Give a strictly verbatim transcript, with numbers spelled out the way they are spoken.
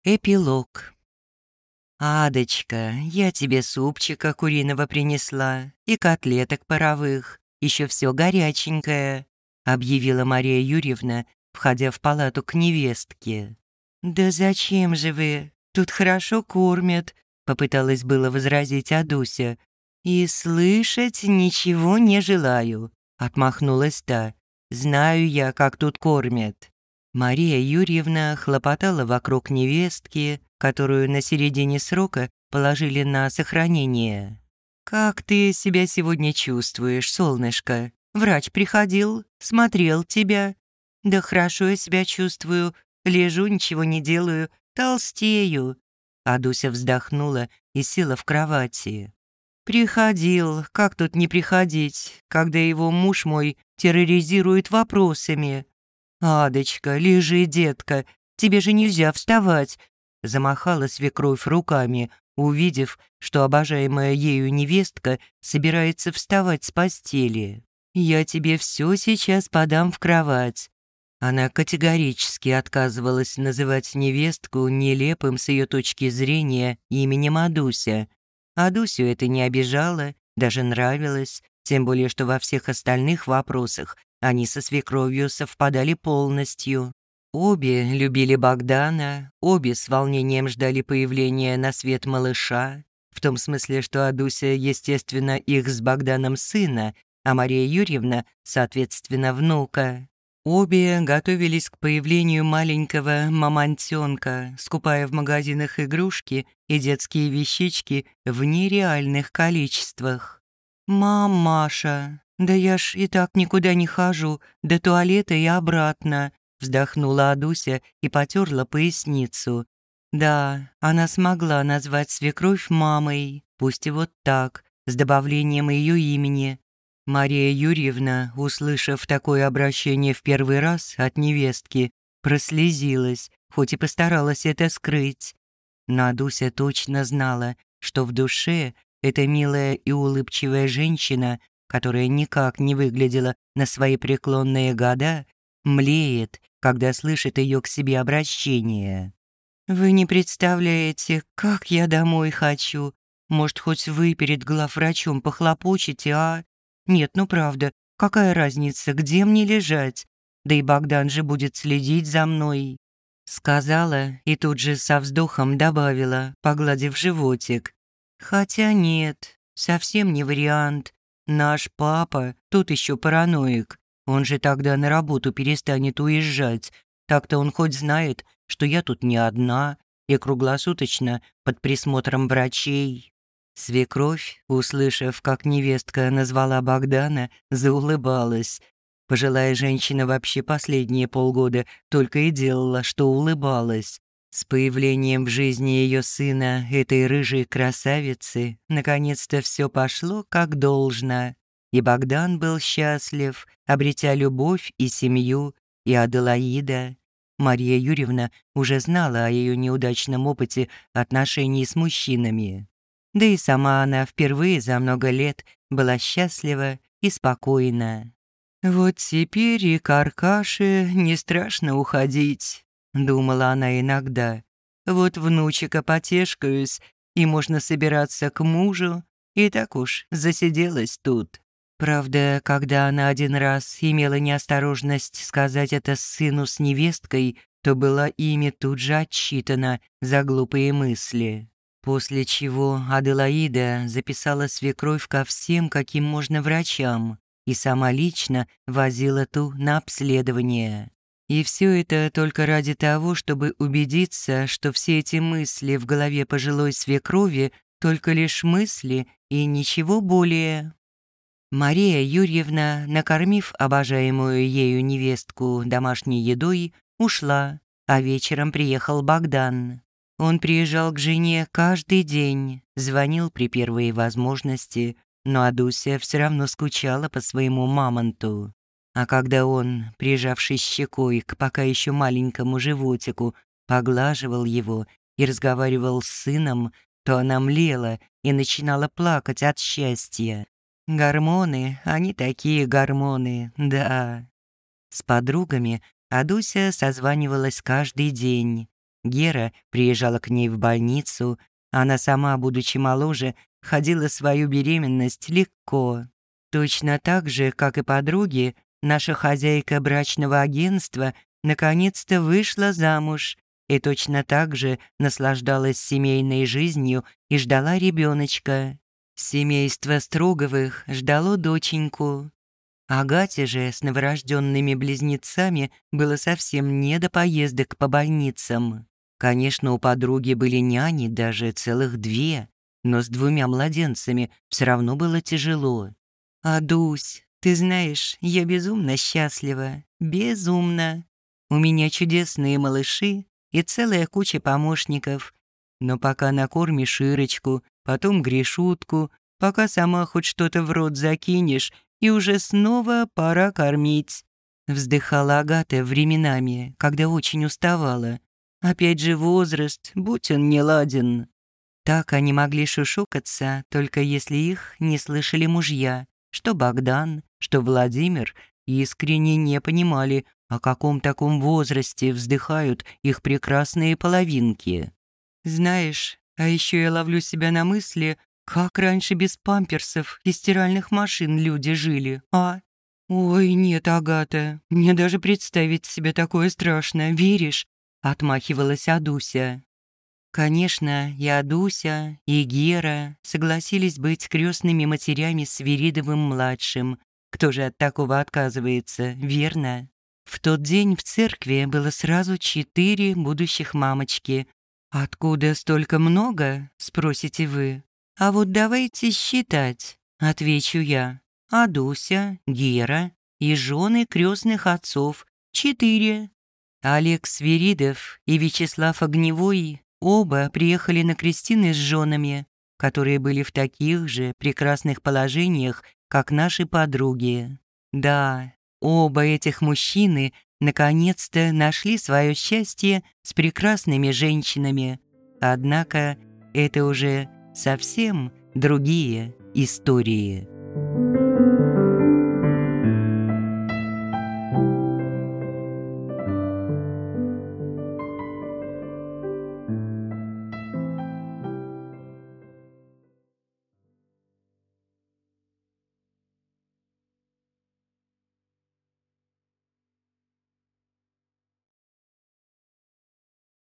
Эпилог. «Адочка, я тебе супчика куриного принесла и котлеток паровых, еще все горяченькое», объявила Мария Юрьевна, входя в палату к невестке. «Да зачем же вы? Тут хорошо кормят», попыталась было возразить Адуся. «И слышать ничего не желаю», отмахнулась та. «Знаю я, как тут кормят». Мария Юрьевна хлопотала вокруг невестки, которую на середине срока положили на сохранение. «Как ты себя сегодня чувствуешь, солнышко? Врач приходил, смотрел тебя». «Да хорошо я себя чувствую, лежу, ничего не делаю, толстею». Адуся вздохнула и села в кровати. «Приходил, как тут не приходить, когда его муж мой терроризирует вопросами?» «Адочка, лежи, детка, тебе же нельзя вставать», замахала свекровь руками, увидев, что обожаемая ею невестка собирается вставать с постели. «Я тебе все сейчас подам в кровать». Она категорически отказывалась называть невестку нелепым с ее точки зрения именем Адуся. Адусю это не обижало, даже нравилось, тем более что во всех остальных вопросах они со свекровью совпадали полностью. Обе любили Богдана, обе с волнением ждали появления на свет малыша, в том смысле, что Адуся, естественно, их с Богданом сына, а Мария Юрьевна, соответственно, внука. Обе готовились к появлению маленького мамонтёнка, скупая в магазинах игрушки и детские вещички в нереальных количествах. «Мамаша, да я ж и так никуда не хожу, до туалета и обратно», вздохнула Адуся и потёрла поясницу. Да, она смогла назвать свекровь мамой, пусть и вот так, с добавлением её имени. Мария Юрьевна, услышав такое обращение в первый раз от невестки, прослезилась, хоть и постаралась это скрыть. Но Адуся точно знала, что в душе эта милая и улыбчивая женщина, которая никак не выглядела на свои преклонные года, млеет, когда слышит ее к себе обращение. «Вы не представляете, как я домой хочу. Может, хоть вы перед главврачом похлопочете, а? Нет, ну правда, какая разница, где мне лежать? Да и Богдан же будет следить за мной», сказала и тут же со вздохом добавила, погладив животик. «Хотя нет, совсем не вариант. Наш папа тут еще параноик. Он же тогда на работу перестанет уезжать. Так-то он хоть знает, что я тут не одна и круглосуточно под присмотром врачей». Свекровь, услышав, как невестка назвала Богдана, заулыбалась. Пожилая женщина вообще последние полгода только и делала, что улыбалась. С появлением в жизни ее сына, этой рыжей красавицы, наконец-то все пошло как должно. И Богдан был счастлив, обретя любовь и семью, и Аделаида. Мария Юрьевна уже знала о ее неудачном опыте отношений с мужчинами. Да и сама она впервые за много лет была счастлива и спокойна. «Вот теперь и к Аркаше не страшно уходить», — думала она иногда. «Вот внучика потешкаюсь, и можно собираться к мужу, и так уж засиделась тут». Правда, когда она один раз имела неосторожность сказать это сыну с невесткой, то была ими тут же отчитана за глупые мысли. После чего Аделаида записала свекровь ко всем, каким можно врачам, и сама лично возила ту на обследование. И все это только ради того, чтобы убедиться, что все эти мысли в голове пожилой свекрови только лишь мысли и ничего более. Мария Юрьевна, накормив обожаемую ею невестку домашней едой, ушла, а вечером приехал Богдан. Он приезжал к жене каждый день, звонил при первой возможности, но Адуся все равно скучала по своему мамонту. А когда он, прижавшись щекой к пока еще маленькому животику, поглаживал его и разговаривал с сыном, то она млела и начинала плакать от счастья. Гормоны, они такие гормоны, да. С подругами Адуся созванивалась каждый день. Гера приезжала к ней в больницу. Она сама, будучи моложе, ходила свою беременность легко. Точно так же, как и подруги, наша хозяйка брачного агентства наконец-то вышла замуж и точно так же наслаждалась семейной жизнью и ждала ребеночка. Семейство Строговых ждало доченьку. Агате же с новорожденными близнецами было совсем не до поездок по больницам. Конечно, у подруги были няни, даже целых две, но с двумя младенцами все равно было тяжело. «Адусь, ты знаешь, я безумно счастлива, безумно. У меня чудесные малыши и целая куча помощников. Но пока накормишь Ирочку, потом Гришутку, пока сама хоть что-то в рот закинешь, и уже снова пора кормить», вздыхала Агата временами, когда очень уставала. Опять же возраст, будь он неладен. Так они могли шушукаться, только если их не слышали мужья, что Богдан, что Владимир искренне не понимали, о каком таком возрасте вздыхают их прекрасные половинки. «Знаешь, а еще я ловлю себя на мысли, как раньше без памперсов и стиральных машин люди жили, а? Ой, нет, Агата, мне даже представить себе такое страшно, веришь?» Отмахивалась Адуся. Конечно, и Адуся, и Гера согласились быть крестными матерями Свиридовым-младшим. Кто же от такого отказывается, верно? В тот день в церкви было сразу четыре будущих мамочки. «Откуда столько много?» – спросите вы. «А вот давайте считать», – отвечу я. Адуся, Гера и жены крестных отцов – четыре. Олег Свиридов и Вячеслав Огневой оба приехали на крестины с женами, которые были в таких же прекрасных положениях, как наши подруги. Да, оба этих мужчины наконец-то нашли свое счастье с прекрасными женщинами. Однако это уже совсем другие истории.